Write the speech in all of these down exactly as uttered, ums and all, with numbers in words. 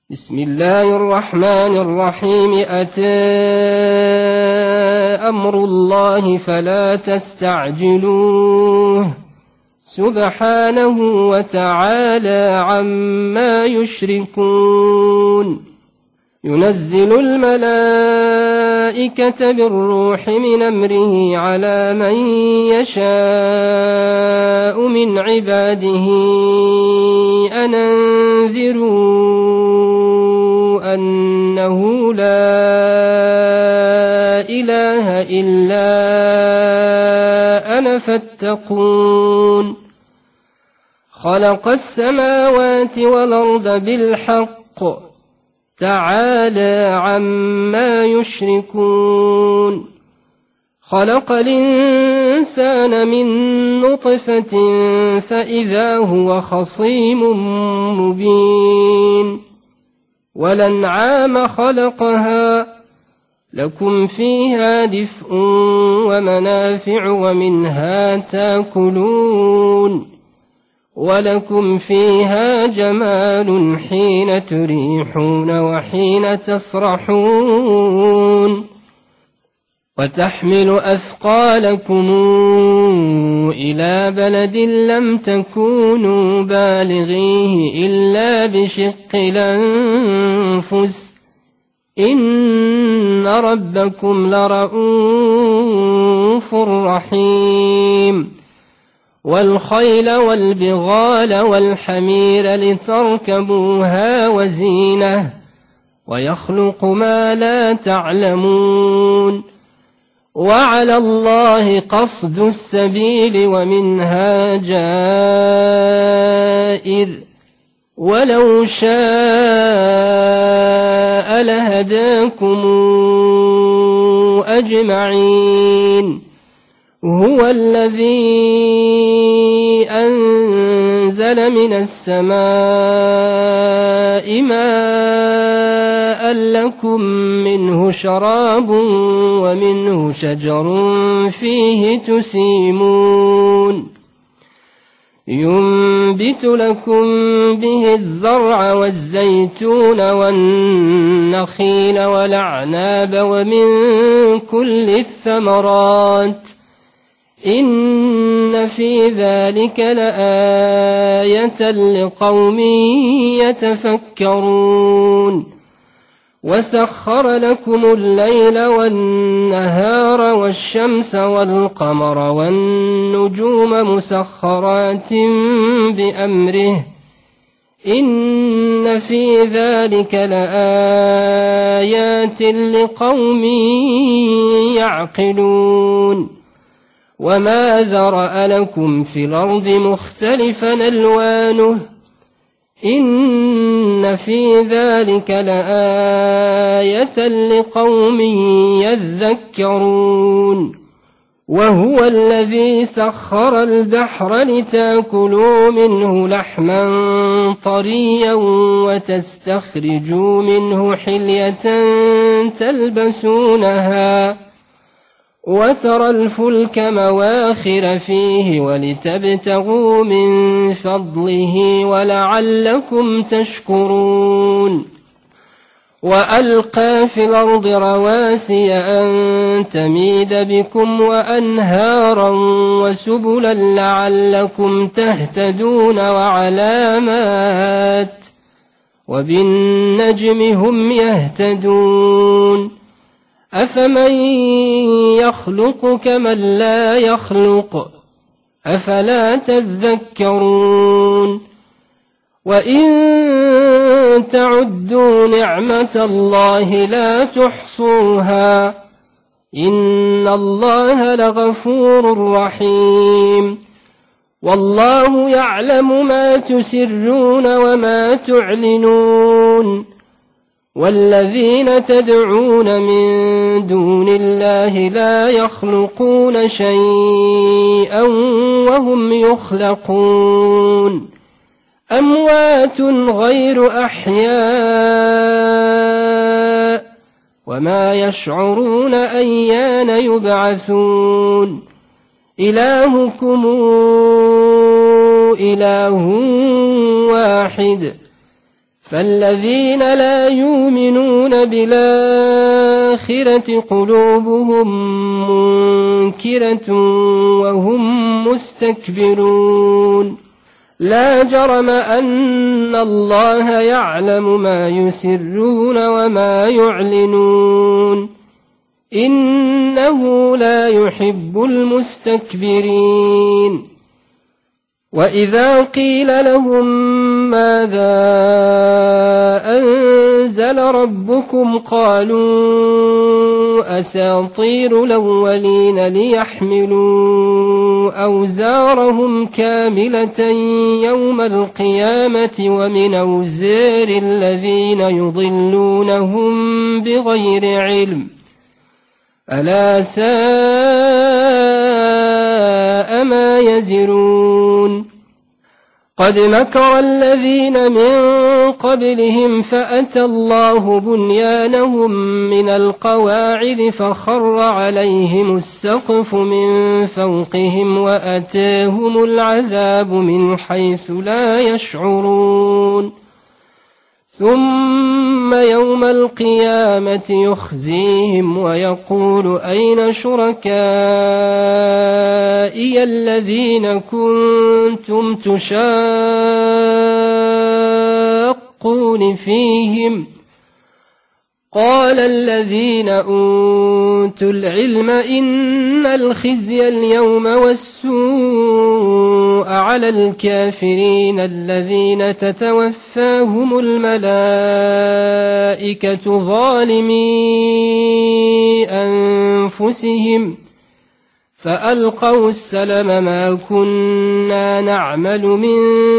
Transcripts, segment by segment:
بسم الله الرحمن الرحيم. أتى أمر الله فلا تستعجلوه سبحانه وتعالى عما يشركون. ينزل الملائكة بالروح من أمره على من يشاء من عباده أن أنذروا أنه لا إله إلا أنا فاتقون. خلق السماوات والأرض بالحق تعالى عما يشركون. خلق الإنسان من نطفة فإذا هو خصيم مبين. والأنعام خلقها لكم فيها دفء ومنافع ومنها تاكلون ولكم فيها جمال حين تريحون وحين تسرحون. وتحمل أثقالكم إلى بلد لم تكونوا بالغيه إلا بشق الأنفس إن ربكم لرءوف رحيم. والخيل والبغال والحمير لتركبوها وزينة ويخلق ما لا تعلمون. وعلى الله قصد السبيل ومنها جائر ولو شاء لهداكم أجمعين. هو الذي أنزل من السماء ماء لكم منه شراب ومنه شجر فيه تسيمون. ينبت لكم به الزرع والزيتون والنخيل والأعناب ومن كل الثمرات إن في ذلك لآية لقوم يتفكرون. وسخر لكم الليل والنهار والشمس والقمر والنجوم مسخرات بأمره إن في ذلك لآيات لقوم يعقلون. وما ذرأ لكم في الأرض مختلفا ألوانه إن في ذلك لآية لقوم يذكرون. وهو الذي سخر البحر لتاكلوا منه لحما طريا وتستخرجوا منه حلية تلبسونها وترى الفلك مواخر فيه ولتبتغوا من فضله ولعلكم تشكرون. وألقى في الأرض رواسي أن تميد بكم وأنهارا وسبلا لعلكم تهتدون وعلامات وبالنجم هم يهتدون. أفمن يخلق كمن لا يخلق أفلا تذكرون. وإن تعدوا نعمة الله لا تحصوها إن الله لغفور رحيم. والله يعلم ما تسرون وما تعلنون. والذين تدعون من دون الله لا يخلقون شيئا وهم يخلقون. أموات غير أحياء وما يشعرون أيان يبعثون. إلهكم إله واحد فالذين لا يؤمنون بالآخرة قلوبهم منكرة وهم مستكبرون لا جرم أن الله يعلم ما يسرون وما يعلنون إنه لا يحب المستكبرين وإذا قيل لهم ماذا أنزل ربكم قالوا أساطير الأولين ليحملوا أوزارهم كاملة يوم القيامة ومن أوزار الذين يضلونهم بغير علم ألا ساء ما يزرون قد مكر الذين من قبلهم فأتى الله بنيانهم من القواعد فخر عليهم السقف من فوقهم وأتاهم العذاب من حيث لا يشعرون ثم يوم القيامة يخزيهم ويقول أين شركائي الذين كنتم تشاقون فيهم قال الذين أوتوا العلم إن الخزي اليوم والسوء على الكافرين الذين تتوفاهم الملائكة ظالمي أنفسهم فألقوا السلم ما كنا نعمل من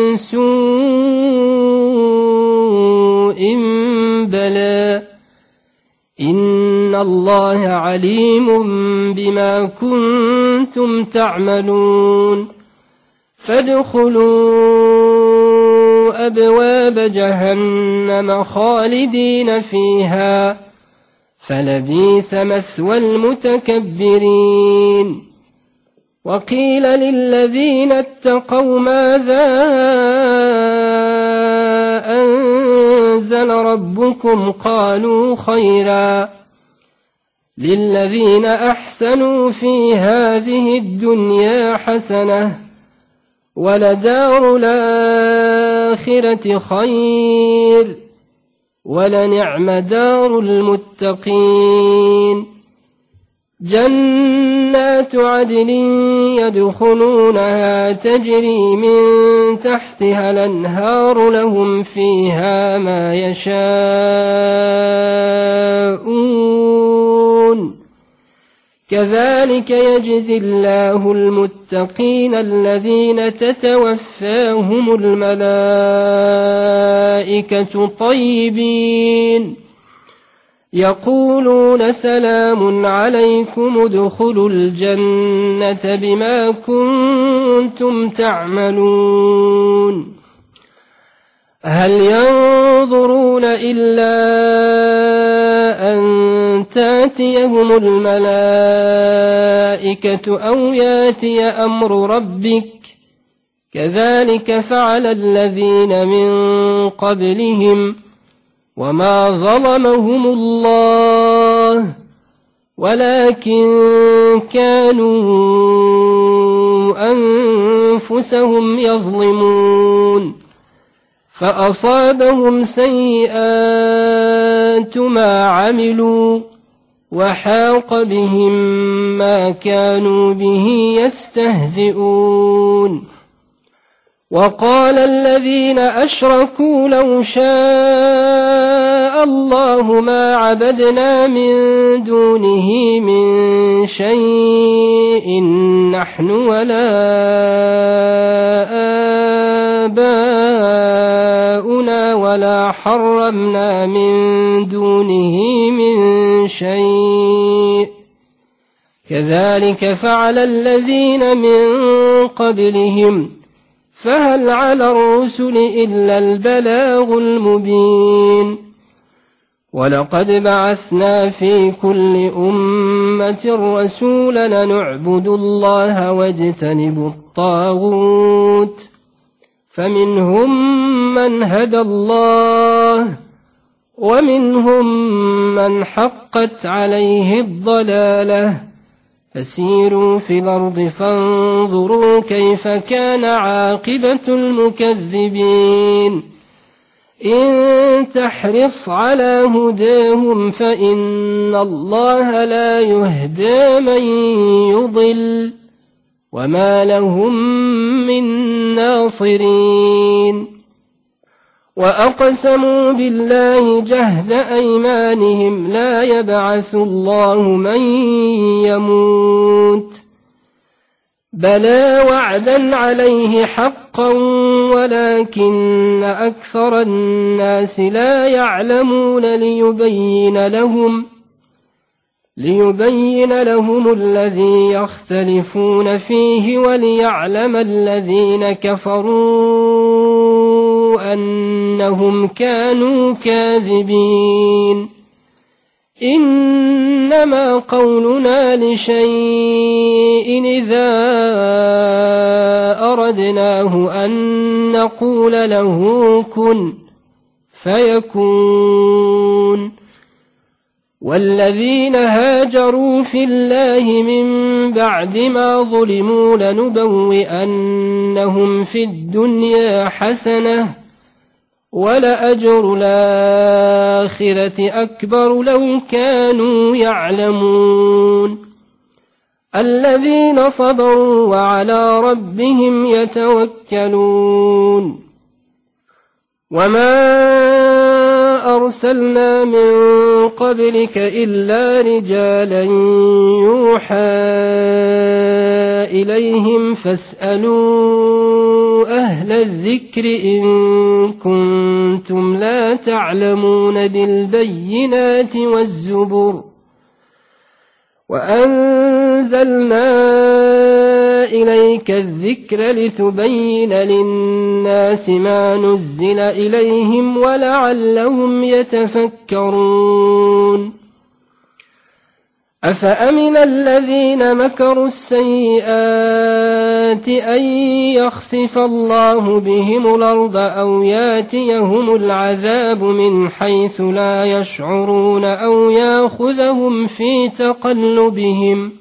سوء بلى إن الله عليم بما كنتم تعملون فادخلوا أبواب جهنم خالدين فيها فلبئس مثوى المتكبرين وقيل للذين اتقوا ماذا أنزل ربكم قالوا خيرا للذين أحسنوا في هذه الدنيا حسنة ولدار الآخرة خير ولنعم دار المتقين جنات عدن يدخلونها تجري من تحتها الأنهار لهم فيها ما يشاءون كذلك يجزي الله المتقين الذين تتوفاهم الملائكة طيبين يقولون سلام عليكم ادخلوا الجنة بما كنتم تعملون هل ينظرون إلا أن تاتيهم الملائكة أو ياتي أمر ربك كذلك فعل الذين من قبلهم وما ظلمهم الله ولكن كانوا أنفسهم يظلمون فأصابهم سيئات ما عملوا وحاق بهم ما كانوا به يستهزئون وقال الذين أشركوا لو شاء الله ما عبدنا من دونه من شيء نحن ولا آباؤنا ولا حرمنا من دونه من شيء كذلك فعل الذين من قبلهم فهل على الرسل إلا البلاغ المبين ولقد بعثنا في كل أمة رسولا نعبد الله واجتنب الطاغوت فمنهم من هدى الله ومنهم من حقت عليه الضلالة فسيروا في الأرض فانظروا كيف كان عاقبة المكذبين إن تحرص على هداهم فإن الله لا يهدى من يضل وما لهم من ناصرين وأقسموا بالله جهد أيمانهم لا يبعث الله من يموت بلى وعدا عليه حقا ولكن أكثر الناس لا يعلمون ليبين لهم ليبين لهم الذي يختلفون فيه وليعلم الذين كفروا أنهم كانوا كاذبين إنما قولنا لشيء إذا أردناه أن نقول له كن فيكون والذين هاجروا في الله من بعد ما ظلموا لنبوئنهم في الدنيا حسنة ولأجر الآخرة أكبر لو كانوا يعلمون الذين صبروا وعلى ربهم يتوكلون وما أرسلنا من قبلك إلا رجالا يوحى إليهم فاسألوا أهل الذكر إن كنتم لا تعلمون بالبينات والزبر وأنزلنا إليك الذكر لتبين للناس ما نزل إليهم ولعلهم يتفكرون أفأمن الذين مكروا السيئات أن يخسف الله بهم الأرض أو ياتيهم العذاب من حيث لا يشعرون أو ياخذهم في تقلبهم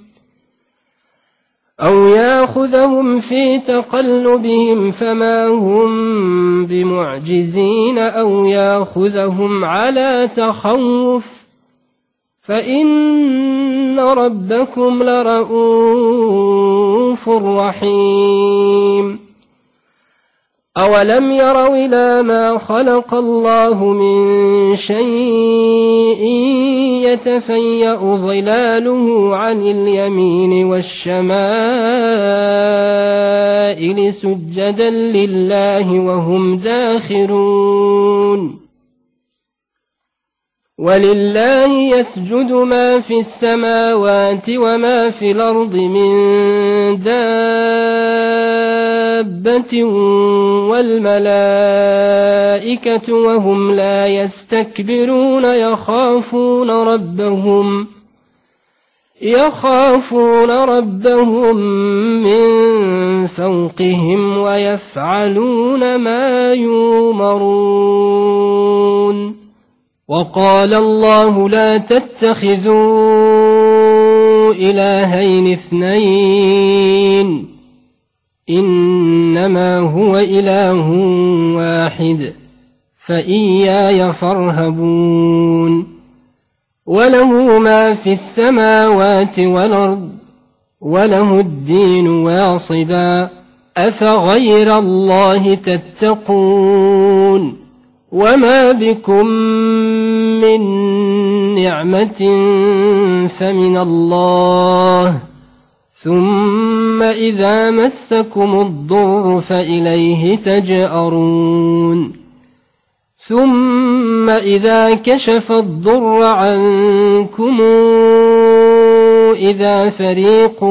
أو ياخذهم في تقلبهم فما هم بمعجزين أو ياخذهم على تخوف فإن ربكم لرءوف رحيم أولم يروا إلى ما خلق الله من شيء يتفيأ ظلاله عن اليمين والشمائل سجدا لله وهم داخرون ولله يسجد ما في السماوات وما في الأرض من دابة والملائكة وهم لا يستكبرون يخافون ربهم يخافون ربهم من فوقهم ويفعلون ما يؤمرون وقال الله لا تتخذوا إلهين اثنين إنما هو إله واحد فإياي فارهبون وله ما في السماوات والأرض وله الدين واصبا أفغير الله تتقون وما بكم من نعمة فمن الله ثم إذا مسكم الضر فإليه تجأرون ثم إذا كشف الضر عنكم إذا فريق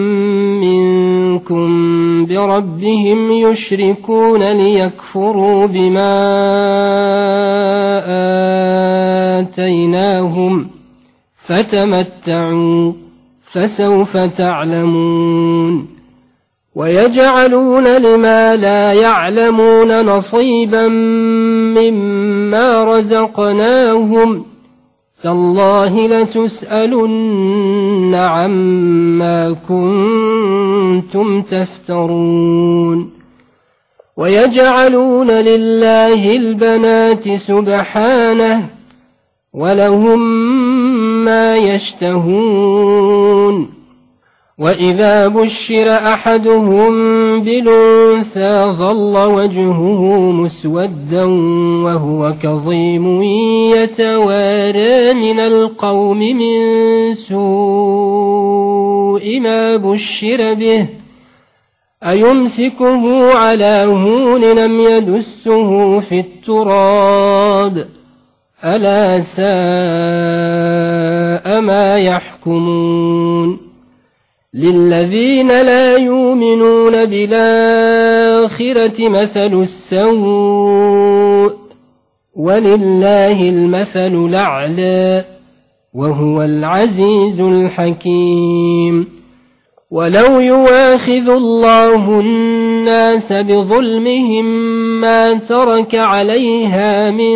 منكم بربهم يشركون ليكفروا بما آتيناهم فتمتعوا فسوف تعلمون ويجعلون لما لا يعلمون نصيبا مما رزقناهم تالله لتسألن عما كنتم تفترون ويجعلون لله البنات سبحانه ولهم ما يشتهون وإذا بشر أحدهم بالأنثى ظل وجهه مسودا وهو كظيم يتوارى من القوم من سوء ما بشر به أيمسكه على هون لم يدسه في التراب ألا ساء ما يحكمون للذين لا يؤمنون بالآخرة مثل السوء ولله المثل الأعلى وهو العزيز الحكيم ولو يواخذ الله الناس بظلمهم ما ترك عليها من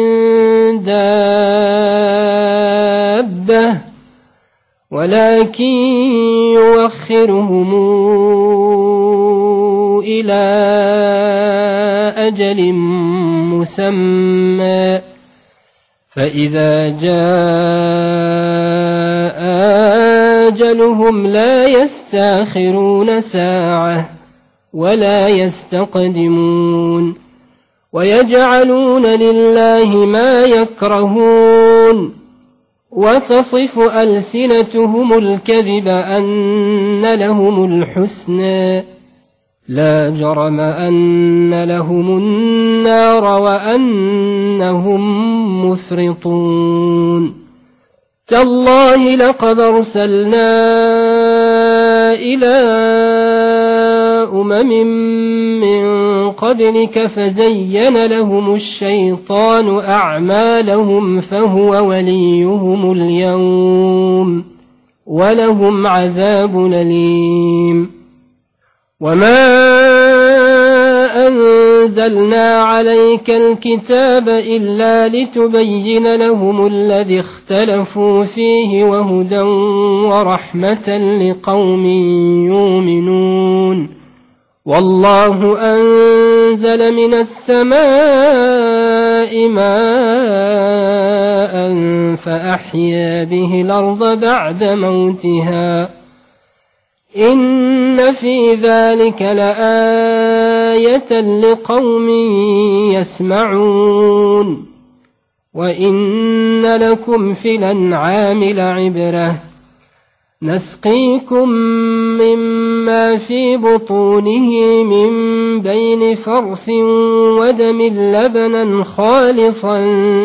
دابة ولكن يوخرهم إلى أجل مسمى فإذا جاء أجلهم لا يستأخرون ساعة ولا يستقدمون ويجعلون لله ما يكرهون وتصف ألسنتهم الكذب أن لهم الحسنى لا جرم أن لهم النار وأنهم مفرطون تالله لقد أرسلنا إلى أمم من قبلك فزين لهم الشيطان أعمالهم فهو وليهم اليوم ولهم عذاب أليم وما أنزلنا عليك الكتاب إلا لتبين لهم الذي اختلفوا فيه وهدى ورحمة لقوم يؤمنون والله أنزل من السماء ماء فأحيا به الأرض بعد موتها إن في ذلك لآية لقوم يسمعون وإن لكم في الأنعام لعبرة نسقيكم مما في بطونه من بين فرث ودم لبنا خالصا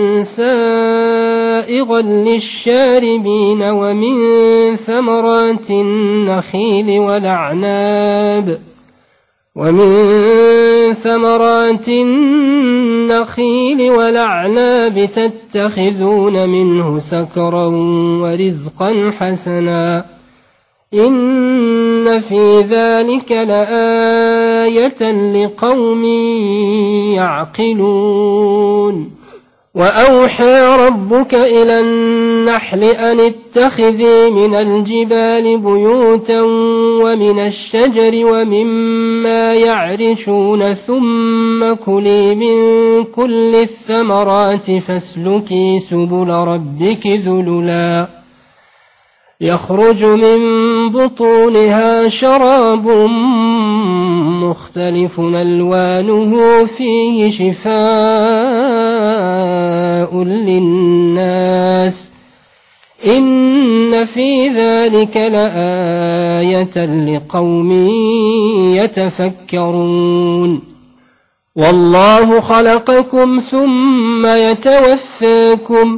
سائغا للشاربين ومن ثمرات النخيل والأعناب ومن ثمرات النخيل والأعناب تتخذون منه سكرا ورزقا حسنا إن في ذلك لآية لقوم يعقلون وأوحى ربك إلى النحل أن اتخذي من الجبال بيوتا ومن الشجر ومما يعرشون ثم كلي من كل الثمرات فاسلكي سبل ربك ذللا يخرج من بطونها شراب مختلف ألوانه فيه شفاء للناس إن في ذلك لآية لقوم يتفكرون والله خلقكم ثم يتوفاكم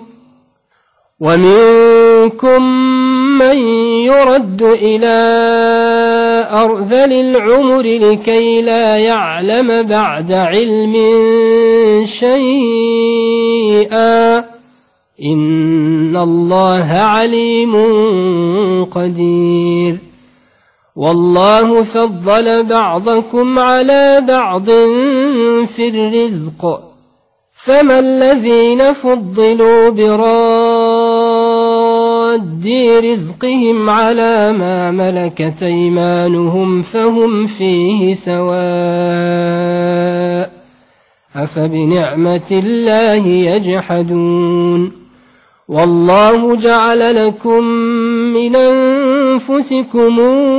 ومنكم من يرد إلى أرذل العمر لكي لا يعلم بعد علم شيئا إن الله عليم قدير والله فضل بعضكم على بعض في الرزق فما الذين فضلوا براد رزقهم على ما ملكت أيمانهم فهم فيه سواء أفبنعمة الله يجحدون والله جعل لكم من أنفسكم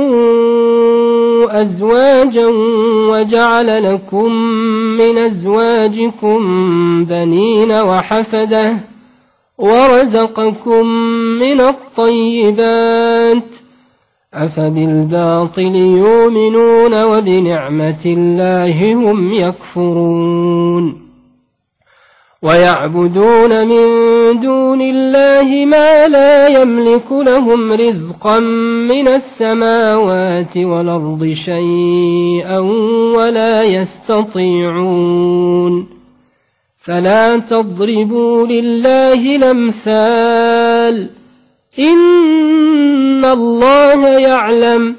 أزواجا وجعل لكم من أزواجكم بنين وحفدة ورزقكم من الطيبات أفبالباطل يؤمنون وبنعمة الله هم يكفرون ويعبدون من دون الله ما لا يملك لهم رزقا من السماوات والأرض شيئا ولا يستطيعون فلا تضربوا لله الأمثال إن الله يعلم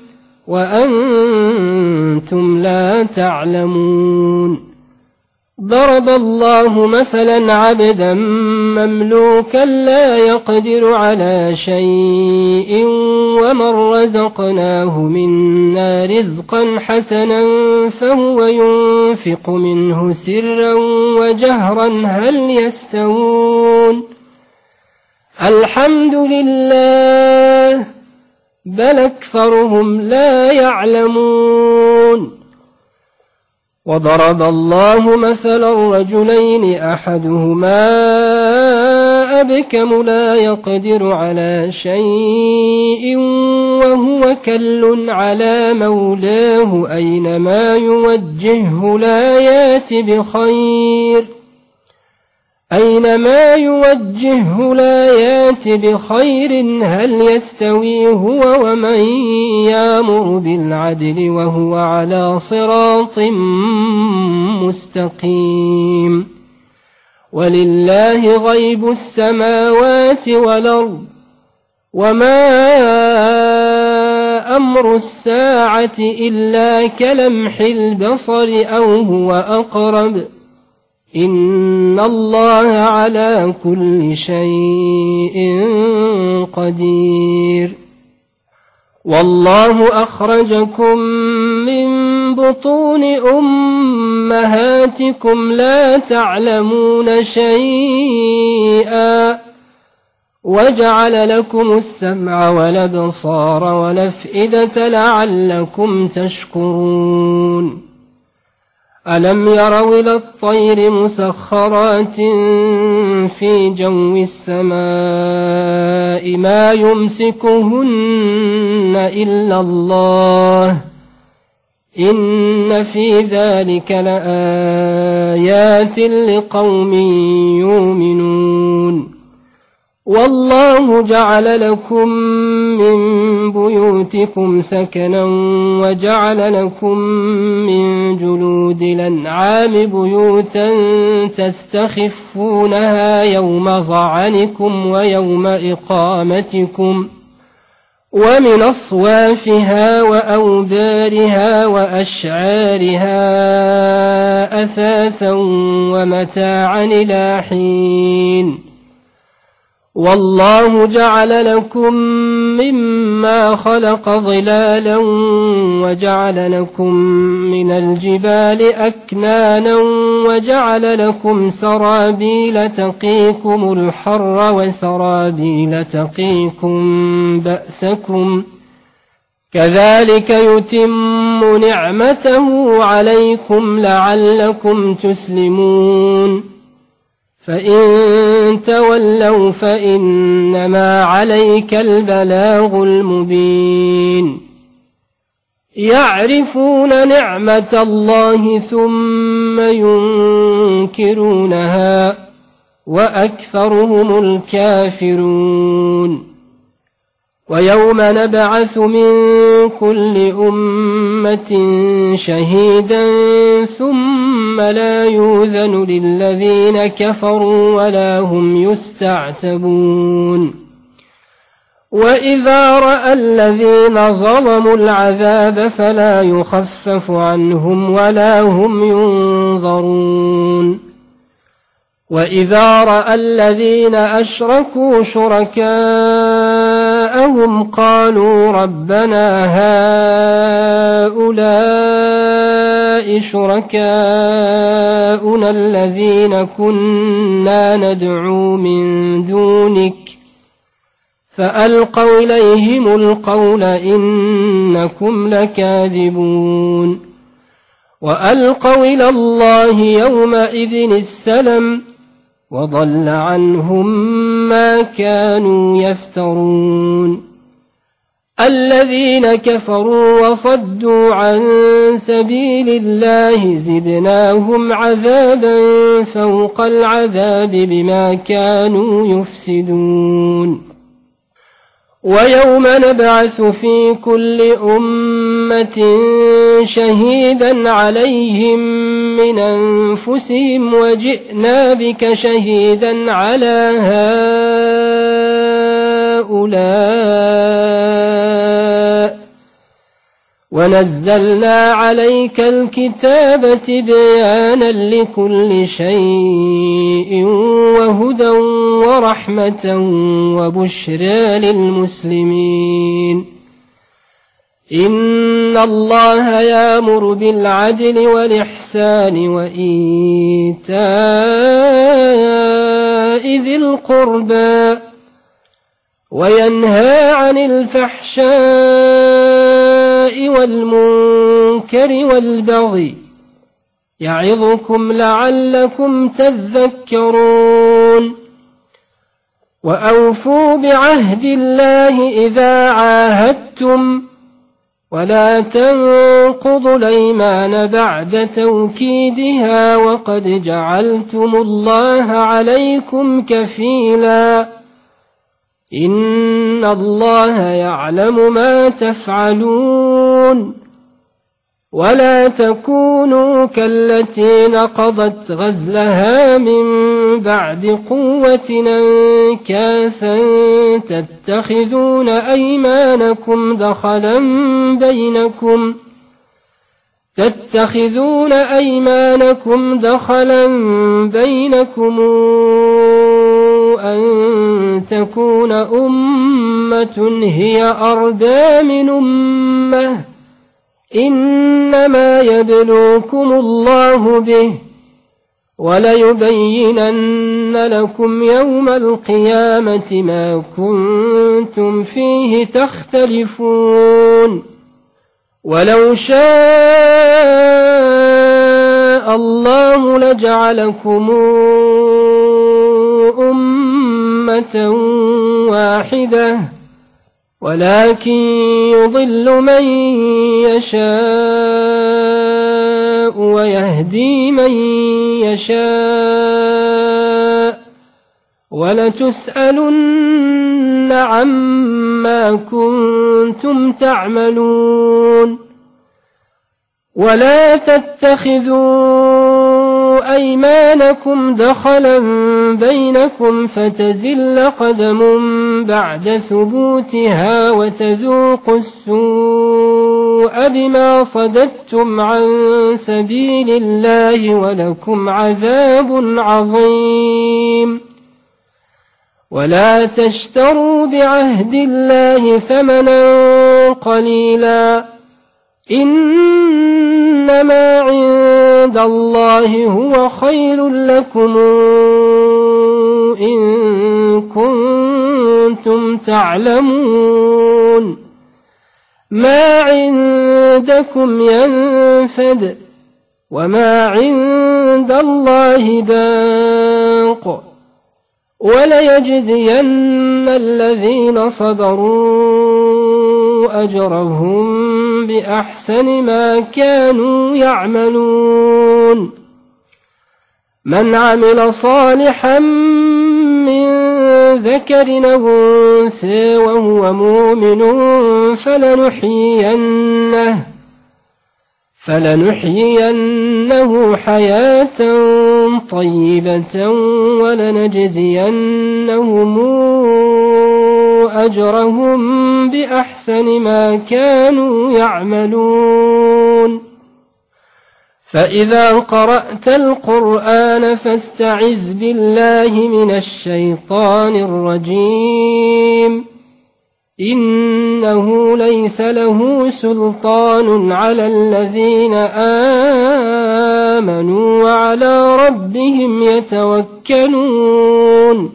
وأنتم لا تعلمون ضرب الله مثلا عبدا مملوكا لا يقدر على شيء ومن رزقناه منا رزقا حسنا فهو ينفق منه سرا وجهرا هل يستوون الحمد لله بل أكثرهم لا يعلمون وضرب الله مثلا رجلين أحدهما أبكم لا يقدر على شيء وهو كل على مولاه أينما يوجهه لا يات بخير أينما يوجهه لا يات بخير هل يستوي هو ومن يأمر بالعدل وهو على صراط مستقيم ولله غيب السماوات والأرض وما أمر الساعة إلا كلمح البصر أو هو أقرب إن الله على كل شيء قدير والله أخرجكم من بطون أمهاتكم لا تعلمون شيئا وجعل لكم السمع والأبصار والأفئدة لعلكم تشكرون ألم يروا إلى الطير مسخرات في جو السماء ما يمسكهن إلا الله إن في ذلك لآيات لقوم يؤمنون والله جعل لكم من بيوتكم سكنا وجعل لكم من جلود الأنعام بيوتا تستخفونها يوم ظعنكم ويوم إقامتكم ومن أصوافها وأوبارها وأشعارها أثاثا ومتاعا إلى حين والله جعل لكم مما خلق ظلالا وجعل لكم من الجبال أكنانا وجعل لكم سرابيل تقيكم الحر وسرابيل تقيكم بأسكم كذلك يتم نعمته عليكم لعلكم تسلمون فإن تولوا فإنما عليك البلاغ المبين يعرفون نعمة الله ثم ينكرونها وأكثرهم الكافرون ويوم نبعث من كل أمة شهيدا ثم لا يؤذن للذين كفروا ولا هم يستعتبون وإذا رأى الذين ظلموا العذاب فلا يخفف عنهم ولا هم ينظرون وإذا رأى الذين أشركوا شركاءهم قالوا ربنا هؤلاء شركاؤنا الذين كنا ندعو من دونك فألقوا إليهم القول إنكم لكاذبون وألقوا إلى الله يومئذ السلم وضل عنهم ما كانوا يفترون الذين كفروا وصدوا عن سبيل الله زدناهم عذابا فوق العذاب بما كانوا يفسدون ويوم نبعث في كل أمة شهيدا عليهم من أنفسهم وجئنا بك شهيدا على هؤلاء ونزلنا عليك الكتاب بيانا لكل شيء وهدى ورحمة وبشرى للمسلمين إن الله يأمر بالعدل والإحسان وإيتاء ذي القربى وينهى عن الفحشاء والمنكر والبغي يعظكم لعلكم تذكرون وأوفوا بعهد الله إذا عاهدتم ولا تنقضوا الأيمان بعد توكيدها وقد جعلتم الله عليكم كفيلا إن الله يعلم ما تفعلون ولا تكونوا كالتي نقضت غزلها من بعد قوة أنكاثا تتخذون أيمانكم دخلا بينكم تتخذون أيمانكم دخلا بينكم أن تكون أمة هي أربى من أمة إنما يبلوكم الله به وليبينن لكم يوم القيامة ما كنتم فيه تختلفون ولو شاء الله لجعلكم أمة واحدة ولكن يضل من يشاء ويهدي من يشاء ولتسألن عما كنتم تعملون ولا تتخذوا أيمانكم دخلا بينكم فتزل قدم بعد ثبوتها وتذوقوا السوء بما صددتم عن سبيل الله ولكم عذاب عظيم ولا تشتروا بعهد الله ثمنا قليلا إنما عند الله هو خير لكم إن كنتم تعلمون ما عندكم ينفد وما عند الله باق وليجزين الذين صبروا أجرهم بأحسن ما كانوا يعملون من عمل صالحا من ذكر أو أنثى وهو مؤمن فلنحيينه فلنحيينه حياة طيبة ولنجزينهم أجرهم بأحسن ما كانوا يعملون. فإذا قرأت القرآن فاستعذ بالله من الشيطان الرجيم إنه ليس له سلطان على الذين آمنوا وعلى ربهم يتوكلون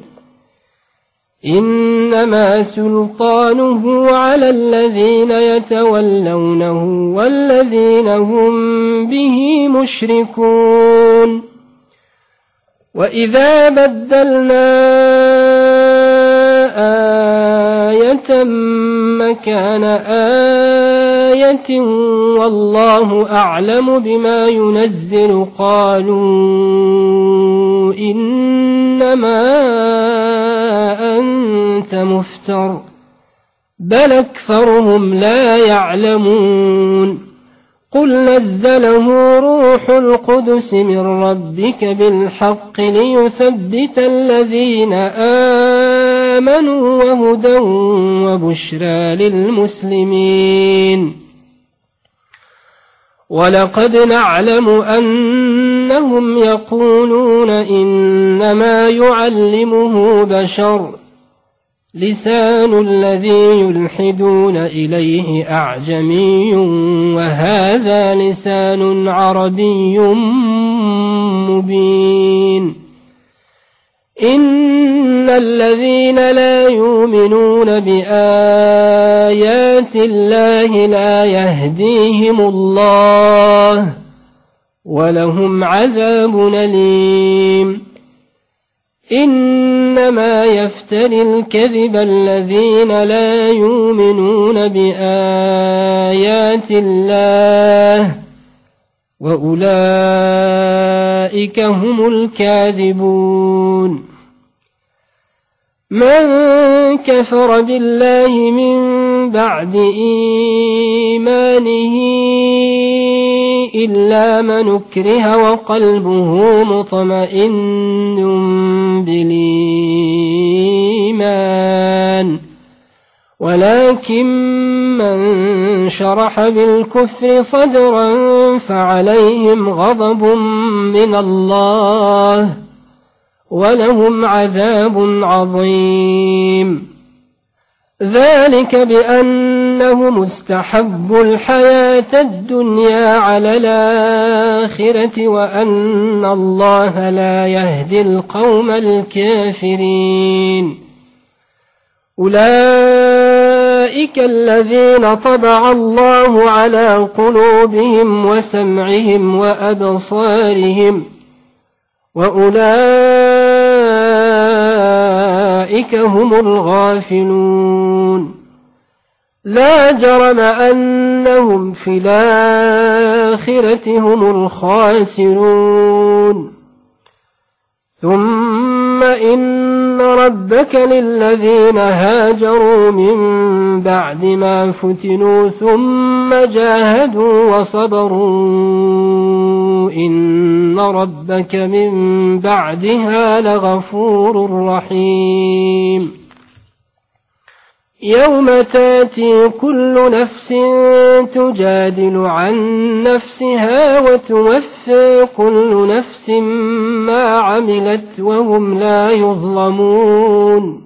إنما سلطانه على الذين يتولونه والذين هم به مشركون. وإذا بدلنا آية مكان آية والله أعلم بما ينزل قالوا إنما أنت مفتر بل أكثرهم لا يعلمون. قل نزله روح القدس من ربك بالحق ليثبت الذين آمنوا وهدى وبشرى للمسلمين. ولقد نعلم أنهم يقولون إنما يعلمه بشر لسان الذي يلحدون إليه أعجمي وهذا لسان عربي مبين. إن الذين لا يؤمنون بآيات الله لا يهديهم الله ولهم عذاب أليم. إنما يفتري الكذب الذين لا يؤمنون بآيات الله وأولئك هم الكاذبون. من كفر بالله من بعد إيمانه إلا من أكره وقلبه مطمئن بالإيمان ولكن من شرح بالكفر صدرا فعليهم غضب من الله ولهم عذاب عظيم. ذلك بأنهم استحبوا الحياة الدنيا على الآخرة وأن الله لا يهدي القوم الكافرين. أولئك الذين طبع الله على قلوبهم وسمعهم وأبصارهم وأولئك هم الغافلون. لا جرم أنهم في الآخرة هم الخاسرون. ثم إن ربك للذين هاجروا من بعد ما فتنوا ثم جاهدوا وصبروا إن ربك من بعدها لغفور رحيم. يوم تاتي كل نفس تجادل عن نفسها وتوفى كل نفس ما عملت وهم لا يظلمون.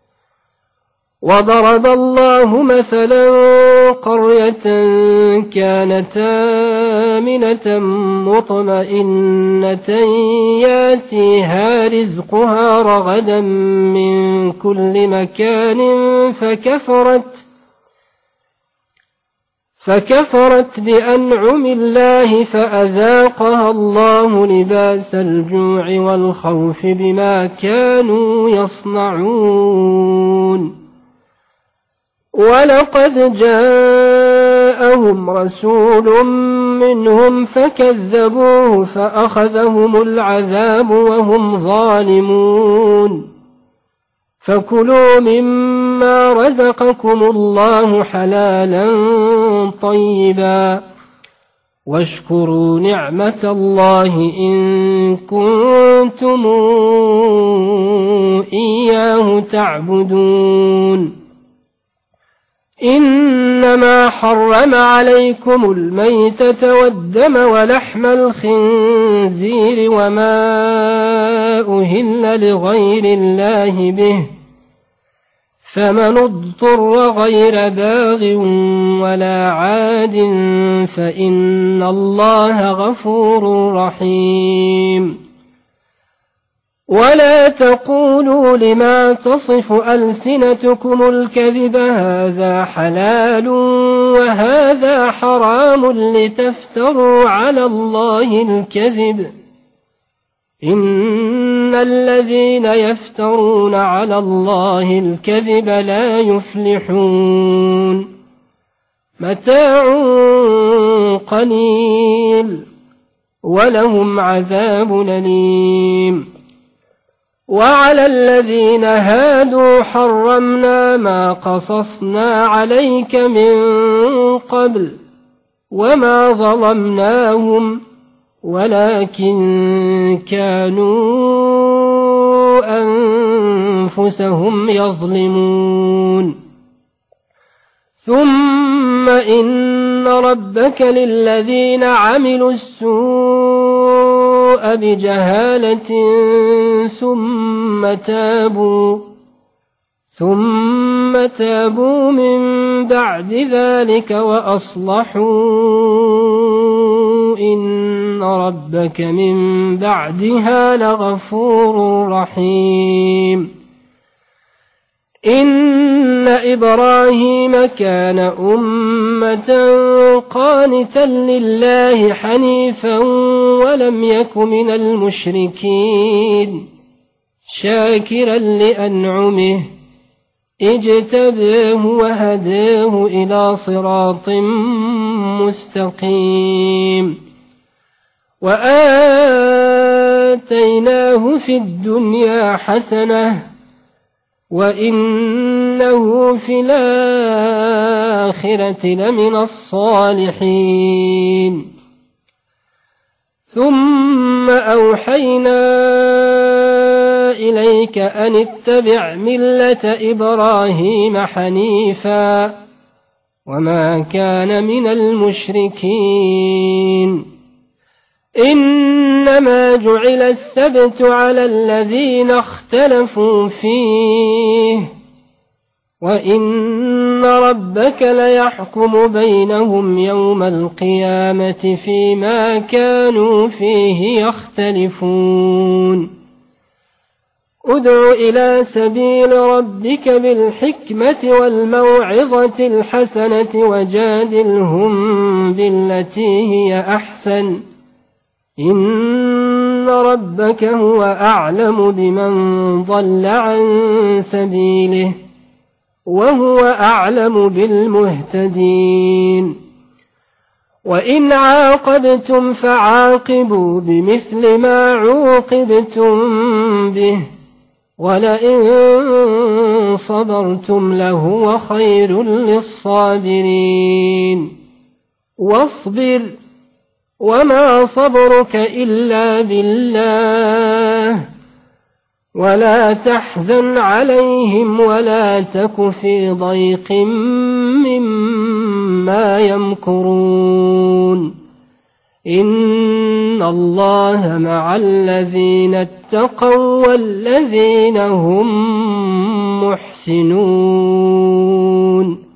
وضرب الله مثلا قرية كانت آمنة مطمئنة ياتيها رزقها رغدا من كل مكان فكفرت فكفرت بأنعم الله فأذاقها الله لباس الجوع والخوف بما كانوا يصنعون. ولقد جاءهم رسول منهم فكذبوه فأخذهم العذاب وهم ظالمون. فكلوا مما رزقكم الله حلالا طيبا واشكروا نعمة الله إن كنتم إياه تعبدون. إنما حرم عليكم الميتة والدم ولحم الخنزير وما أهل لغير الله به فمن اضطر غير باغ ولا عاد فإن الله غفور رحيم ولا تقولوا لما تصف ألسنتكم الكذب هذا حلال وهذا حرام لتفتروا على الله الكذب إن الذين يفترون على الله الكذب لا يفلحون متاع قليل ولهم عذاب أليم وعلى الذين هادوا حرمنا ما قصصنا عليك من قبل وما ظلمناهم ولكن كانوا أنفسهم يظلمون ثم إن ربك للذين عملوا السوء بجهالة ثم تابوا ثم تابوا من بعد ذلك وأصلحوا إن ربك من بعدها لغفور رحيم إن إبراهيم كان أمة قانتا لله حنيفا ولم يك من المشركين شاكرا لأنعمه اجتباه وهداه إلى صراط مستقيم وآتيناه في الدنيا حسنة وإنه في الآخرة لمن الصالحين ثم أوحينا إليك أن اتبع ملة إبراهيم حنيفا وما كان من المشركين إنما جعل السبت على الذين اختلفوا فيه وإن ربك ليحكم بينهم يوم القيامة فيما كانوا فيه يختلفون ادع إلى سبيل ربك بالحكمة والموعظة الحسنة وجادلهم بالتي هي أحسن إن ربك هو أعلم بمن ضل عن سبيله وهو أعلم بالمهتدين وإن عاقبتم فعاقبوا بمثل ما عوقبتم به ولئن صبرتم لهو خير للصابرين واصبر وما صبرك إلا بالله ولا تحزن عليهم ولا تك في ضيق مما يمكرون إن الله مع الذين اتقوا والذين هم محسنون